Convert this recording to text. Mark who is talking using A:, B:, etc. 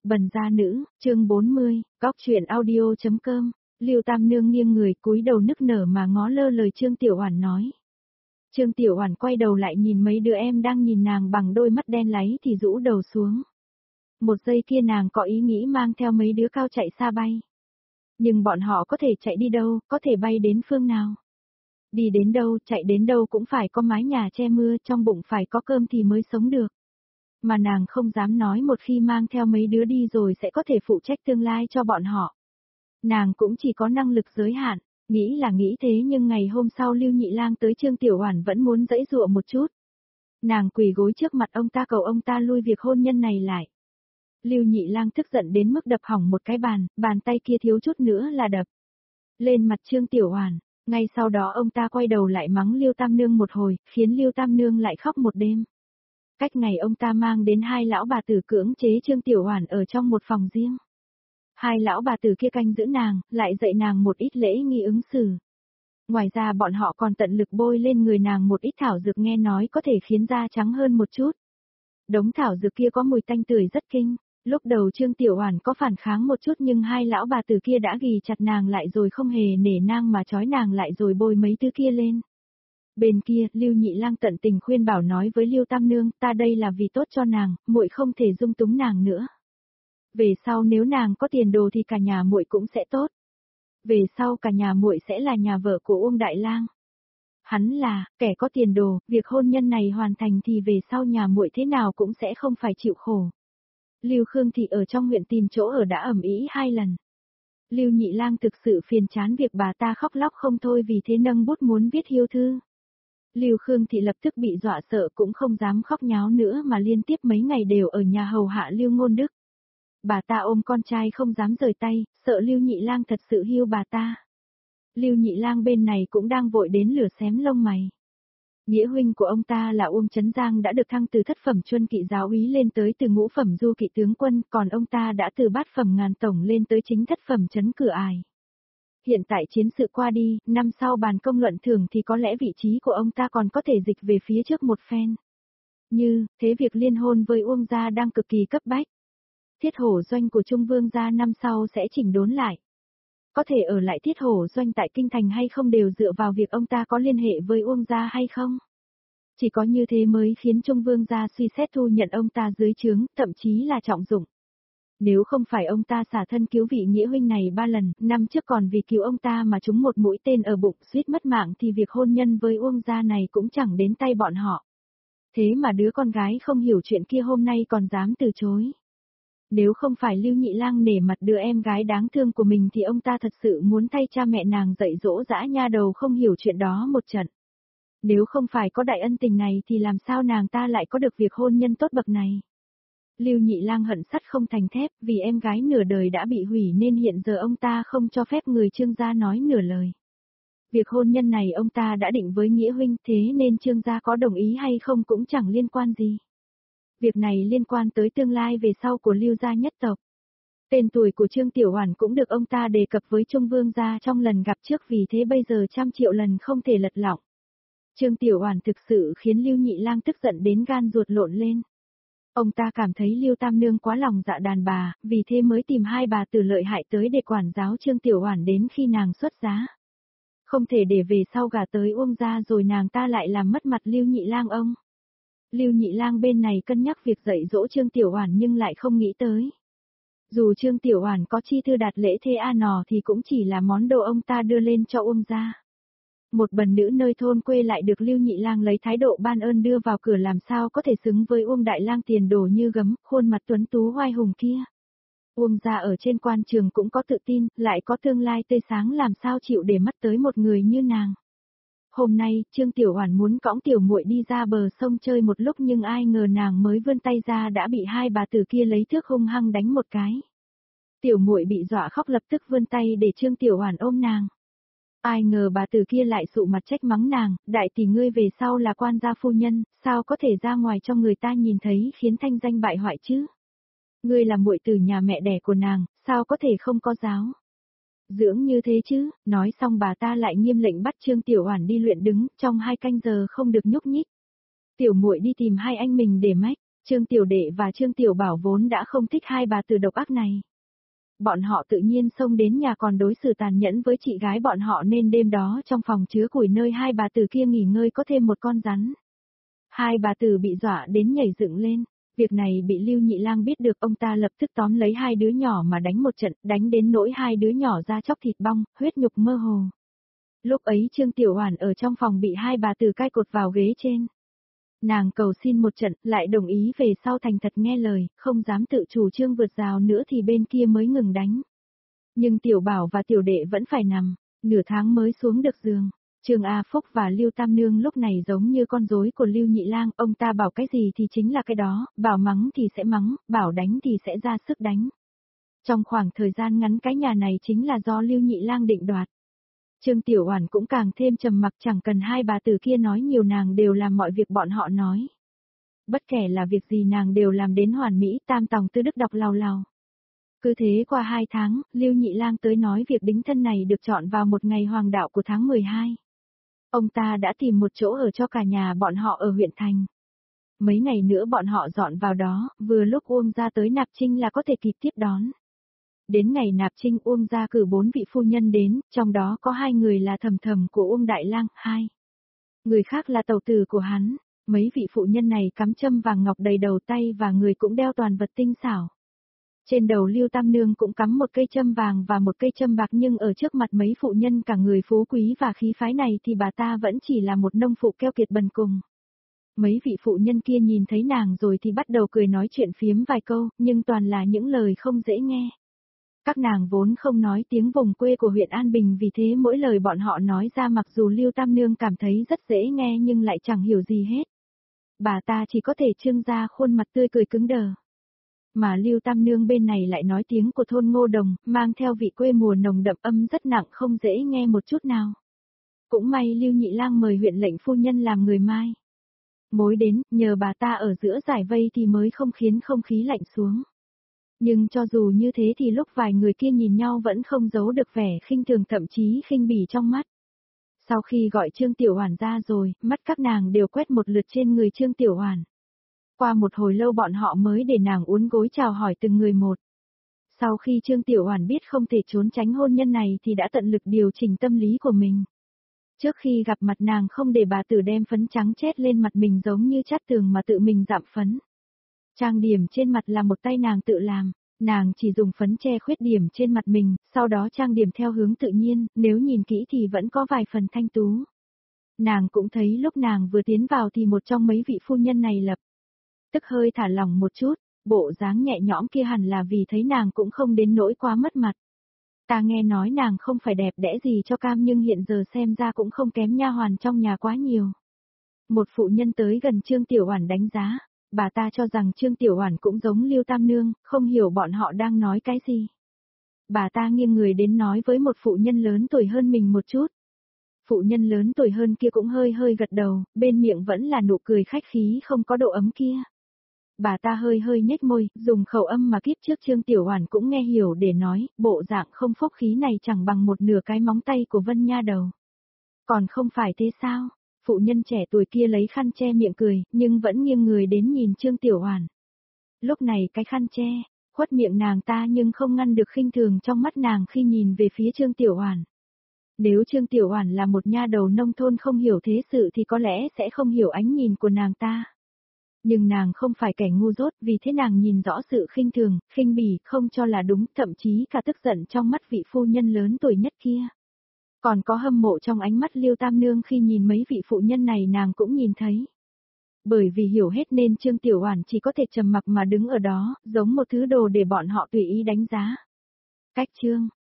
A: Bần gia nữ, chương 40, góc truyện audio.com, Lưu Tam Nương nghiêng người cúi đầu nức nở mà ngó lơ lời Trương Tiểu Oản nói. Trương Tiểu Oản quay đầu lại nhìn mấy đứa em đang nhìn nàng bằng đôi mắt đen láy thì rũ đầu xuống. Một giây kia nàng có ý nghĩ mang theo mấy đứa cao chạy xa bay. Nhưng bọn họ có thể chạy đi đâu, có thể bay đến phương nào? Đi đến đâu, chạy đến đâu cũng phải có mái nhà che mưa, trong bụng phải có cơm thì mới sống được. Mà nàng không dám nói một khi mang theo mấy đứa đi rồi sẽ có thể phụ trách tương lai cho bọn họ. Nàng cũng chỉ có năng lực giới hạn, nghĩ là nghĩ thế nhưng ngày hôm sau Lưu Nhị Lang tới Trương Tiểu Oản vẫn muốn giãy giụa một chút. Nàng quỳ gối trước mặt ông ta cầu ông ta lui việc hôn nhân này lại. Lưu Nhị Lang tức giận đến mức đập hỏng một cái bàn tay kia thiếu chút nữa là đập lên mặt Trương Tiểu Oản. Ngay sau đó ông ta quay đầu lại mắng Lưu Tam Nương một hồi, khiến Lưu Tam Nương lại khóc một đêm. Cách ngày ông ta mang đến hai lão bà tử cưỡng chế Trương Tiểu Oản ở trong một phòng riêng. Hai lão bà tử kia canh giữ nàng, lại dạy nàng một ít lễ nghi ứng xử. Ngoài ra bọn họ còn tận lực bôi lên người nàng một ít thảo dược nghe nói có thể khiến da trắng hơn một chút. Đống thảo dược kia có mùi tanh tưởi rất kinh. Lúc đầu Trương Tiểu Oản có phản kháng một chút nhưng hai lão bà tử kia đã ghì chặt nàng lại rồi không hề nể nang mà trói nàng lại rồi bôi mấy thứ kia lên. Bên kia, Lưu Nhị Lang tận tình khuyên bảo nói với Lưu Tam Nương, ta đây là vì tốt cho nàng, muội không thể dung túng nàng nữa. Về sau nếu nàng có tiền đồ thì cả nhà muội cũng sẽ tốt. Về sau cả nhà muội sẽ là nhà vợ của Uông Đại Lang. Hắn là kẻ có tiền đồ, việc hôn nhân này hoàn thành thì về sau nhà muội thế nào cũng sẽ không phải chịu khổ. Lưu Khương Thị ở trong huyện tìm chỗ ở đã ầm ĩ 2 lần. Lưu Nhị Lang thực sự phiền chán việc bà ta khóc lóc không thôi vì thế nâng bút muốn viết hiếu thư. Lưu Khương Thị lập tức bị dọa sợ cũng không dám khóc nháo nữa mà liên tiếp mấy ngày đều ở nhà hầu hạ Lưu Ngôn Đức. Bà ta ôm con trai không dám rời tay, sợ Lưu Nhị Lang thật sự hiu bà ta. Lưu Nhị Lang bên này cũng đang vội đến lửa xém lông mày. Nghĩa huynh của ông ta là Uông Chấn Giang đã được thăng từ thất phẩm chuân kỵ giáo úy lên tới từ ngũ phẩm du kỵ tướng quân, còn ông ta đã từ bát phẩm ngàn tổng lên tới chính thất phẩm trấn cửa ải. Hiện tại chiến sự qua đi, năm sau bàn công luận thưởng thì có lẽ vị trí của ông ta còn có thể dịch về phía trước một phen. Như, thế việc liên hôn với Uông gia đang cực kỳ cấp bách. Thiết hổ doanh của Trung Vương gia năm sau sẽ chỉnh đốn lại. Có thể ở lại thiết hổ doanh tại Kinh Thành hay không đều dựa vào việc ông ta có liên hệ với Uông gia hay không. Chỉ có như thế mới khiến Trung Vương gia suy xét thu nhận ông ta dưới trướng, thậm chí là trọng dụng. Nếu không phải ông ta xả thân cứu vị nghĩa huynh này 3 lần, năm trước còn vì cứu ông ta mà trúng một mũi tên ở bụng suýt mất mạng thì việc hôn nhân với Uông gia này cũng chẳng đến tay bọn họ. Thế mà đứa con gái không hiểu chuyện kia hôm nay còn dám từ chối. Nếu không phải Lưu Nhị Lang nể mặt đứa em gái đáng thương của mình thì ông ta thật sự muốn thay cha mẹ nàng dạy dỗ dã nha đầu không hiểu chuyện đó một trận. Nếu không phải có đại ân tình này thì làm sao nàng ta lại có được việc hôn nhân tốt bậc này. Lưu Nhị Lang hận sắt không thành thép vì em gái nửa đời đã bị hủy nên hiện giờ ông ta không cho phép người Trương gia nói nửa lời. Việc hôn nhân này ông ta đã định với nghĩa huynh thế nên Trương gia có đồng ý hay không cũng chẳng liên quan gì. Việc này liên quan tới tương lai về sau của Lưu gia nhất tộc. Tên tuổi của Trương Tiểu Oản cũng được ông ta đề cập với Trung Vương gia trong lần gặp trước vì thế bây giờ trăm triệu lần không thể lật lọng. Trương Tiểu Oản thực sự khiến Lưu Nhị Lang tức giận đến gan ruột lộn lên. Ông ta cảm thấy Lưu Tam Nương quá lòng dạ đàn bà, vì thế mới tìm hai bà tử lợi hại tới để quản giáo Trương Tiểu Oản đến khi nàng xuất giá. Không thể để về sau gả tới Uông gia rồi nàng ta lại làm mất mặt Lưu Nhị Lang ông. Lưu Nhị Lang bên này cân nhắc việc dạy dỗ Trương Tiểu Oản nhưng lại không nghĩ tới. Dù Trương Tiểu Oản có chi thư đạt lễ thê a nò thì cũng chỉ là món đồ ông ta đưa lên cho Uông gia. Một bần nữ nơi thôn quê lại được Lưu Nhị Lang lấy thái độ ban ơn đưa vào cửa làm sao có thể xứng với Uông Đại Lang tiền đồ như gấm, khuôn mặt tuấn tú oai hùng kia. Uông gia ở trên quan trường cũng có tự tin, lại có tương lai tươi sáng làm sao chịu để mắt tới một người như nàng. Hôm nay, Trương Tiểu Oản muốn cõng tiểu muội đi ra bờ sông chơi một lúc nhưng ai ngờ nàng mới vươn tay ra đã bị hai bà tử kia lấy thước hung hăng đánh một cái. Tiểu muội bị dọa khóc lập tức vươn tay để Trương Tiểu Oản ôm nàng. Ai ngờ bà tử kia lại sụ mặt trách mắng nàng, đại tỷ ngươi về sau là quan gia phu nhân, sao có thể ra ngoài cho người ta nhìn thấy khiến thanh danh bại hoại chứ? Ngươi là muội từ nhà mẹ đẻ của nàng, sao có thể không có giáo? Dưỡng như thế chứ, nói xong bà ta lại nghiêm lệnh bắt Trương Tiểu Oản đi luyện đứng, trong 2 canh giờ không được nhúc nhích. Tiểu muội đi tìm hai anh mình để mách, Trương Tiểu Đệ và Trương Tiểu Bảo vốn đã không thích hai bà tử độc ác này. Bọn họ tự nhiên xông đến nhà còn đối xử tàn nhẫn với chị gái bọn họ nên đêm đó trong phòng chứa củi nơi hai bà tử kia nghỉ ngơi có thêm một con rắn. Hai bà tử bị dọa đến nhảy dựng lên. Việc này bị Lưu Nhị Lang biết được, ông ta lập tức tóm lấy hai đứa nhỏ mà đánh một trận, đánh đến nỗi hai đứa nhỏ da chóc thịt bong, huyết nhục mơ hồ. Lúc ấy Trương Tiểu Oản ở trong phòng bị hai bà tử cai cột vào ghế trên. Nàng cầu xin một trận, lại đồng ý về sau thành thật nghe lời, không dám tự chủ trương vượt rào nữa thì bên kia mới ngừng đánh. Nhưng Tiểu Bảo và Tiểu Đệ vẫn phải nằm, nửa tháng mới xuống được giường. Trương A Phúc và Lưu Tam Nương lúc này giống như con rối của Lưu Nhị Lang, ông ta bảo cái gì thì chính là cái đó, bảo mắng thì sẽ mắng, bảo đánh thì sẽ ra sức đánh. Trong khoảng thời gian ngắn cái nhà này chính là do Lưu Nhị Lang định đoạt. Trương Tiểu Oản cũng càng thêm trầm mặc, chẳng cần hai bà tử kia nói nhiều nàng đều làm mọi việc bọn họ nói. Bất kể là việc gì nàng đều làm đến hoàn mỹ, tam tòng tư đức đọc lào lào. Cứ thế qua 2 tháng, Lưu Nhị Lang tới nói việc đính thân này được chọn vào một ngày hoàng đạo của tháng 12. Ông ta đã tìm một chỗ ở cho cả nhà bọn họ ở huyện thành. Mấy ngày nữa bọn họ dọn vào đó, vừa lúc Uông gia tới nạp trinh là có thể kịp tiếp đón. Đến ngày nạp trinh Uông gia cử 4 vị phu nhân đến, trong đó có 2 người là thầm thầm của Uông Đại Lang, 2 người khác là tẩu tử của hắn. Mấy vị phụ nhân này cắm châm vàng ngọc đầy đầu tay và người cũng đeo toàn vật tinh xảo. Trên đầu Lưu Tam Nương cũng cắm một cây châm vàng và một cây châm bạc, nhưng ở trước mặt mấy phụ nhân cả người phú quý và khí phái này thì bà ta vẫn chỉ là một nông phụ keo kiệt bần cùng. Mấy vị phụ nhân kia nhìn thấy nàng rồi thì bắt đầu cười nói chuyện phiếm vài câu, nhưng toàn là những lời không dễ nghe. Các nàng vốn không nói tiếng vùng quê của huyện An Bình, vì thế mỗi lời bọn họ nói ra mặc dù Lưu Tam Nương cảm thấy rất dễ nghe nhưng lại chẳng hiểu gì hết. Bà ta chỉ có thể trưng ra khuôn mặt tươi cười cứng đờ. Mà Lưu Tam Nương bên này lại nói tiếng của thôn Ngô Đồng, mang theo vị quê mùa nồng đậm, âm rất nặng, không dễ nghe một chút nào. Cũng may Lưu Nhị Lang mời huyện lệnh phu nhân làm người mai mối đến, nhờ bà ta ở giữa giải vây thì mới không khiến không khí lạnh xuống. Nhưng cho dù như thế thì lúc vài người kia nhìn nhau vẫn không giấu được vẻ khinh thường, thậm chí khinh bỉ trong mắt. Sau khi gọi Trương Tiểu Oản ra rồi, mắt các nàng đều quét một lượt trên người Trương Tiểu Oản. Qua một hồi lâu bọn họ mới để nàng uốn gối chào hỏi từng người một. Sau khi Trương Tiểu Oản biết không thể trốn tránh hôn nhân này thì đã tận lực điều chỉnh tâm lý của mình. Trước khi gặp mặt nàng không để bà tử đem phấn trắng chét lên mặt mình giống như chát tường mà tự mình dặm phấn. Trang điểm trên mặt là một tay nàng tự làm, nàng chỉ dùng phấn che khuyết điểm trên mặt mình, sau đó trang điểm theo hướng tự nhiên, nếu nhìn kỹ thì vẫn có vài phần thanh tú. Nàng cũng thấy lúc nàng vừa tiến vào thì một trong mấy vị phu nhân này lập tức hơi thả lỏng một chút, bộ dáng nhẹ nhõm kia hẳn là vì thấy nàng cũng không đến nỗi quá mất mặt. Ta nghe nói nàng không phải đẹp đẽ gì cho cam nhưng hiện giờ xem ra cũng không kém nha hoàn trong nhà quá nhiều. Một phụ nhân tới gần Trương Tiểu Oản đánh giá, bà ta cho rằng Trương Tiểu Oản cũng giống Lưu Tam Nương, không hiểu bọn họ đang nói cái gì. Bà ta nghiêng người đến nói với một phụ nhân lớn tuổi hơn mình một chút. Phụ nhân lớn tuổi hơn kia cũng hơi hơi gật đầu, bên miệng vẫn là nụ cười khách khí không có độ ấm kia. Bà ta hơi hơi nhếch môi, dùng khẩu âm mà kiếp trước Trương Tiểu Oản cũng nghe hiểu để nói, bộ dạng không phúc khí này chẳng bằng một nửa cái móng tay của Vân nha đầu. Còn không phải thế sao? Phụ nhân trẻ tuổi kia lấy khăn che miệng cười, nhưng vẫn nghiêng người đến nhìn Trương Tiểu Oản. Lúc này cái khăn che khuất miệng nàng ta nhưng không ngăn được khinh thường trong mắt nàng khi nhìn về phía Trương Tiểu Oản. Nếu Trương Tiểu Oản là một nha đầu nông thôn không hiểu thế sự thì có lẽ sẽ không hiểu ánh nhìn của nàng ta. Nhưng nàng không phải kẻ ngu dốt, vì thế nàng nhìn rõ sự khinh thường, khinh bỉ, không cho là đúng, thậm chí cả tức giận trong mắt vị phu nhân lớn tuổi nhất kia. Còn có hâm mộ trong ánh mắt Lưu Tam Nương khi nhìn mấy vị phụ nhân này nàng cũng nhìn thấy. Bởi vì hiểu hết nên Trương Tiểu Oản chỉ có thể trầm mặc mà đứng ở đó, giống một thứ đồ để bọn họ tùy ý đánh giá. Cách chương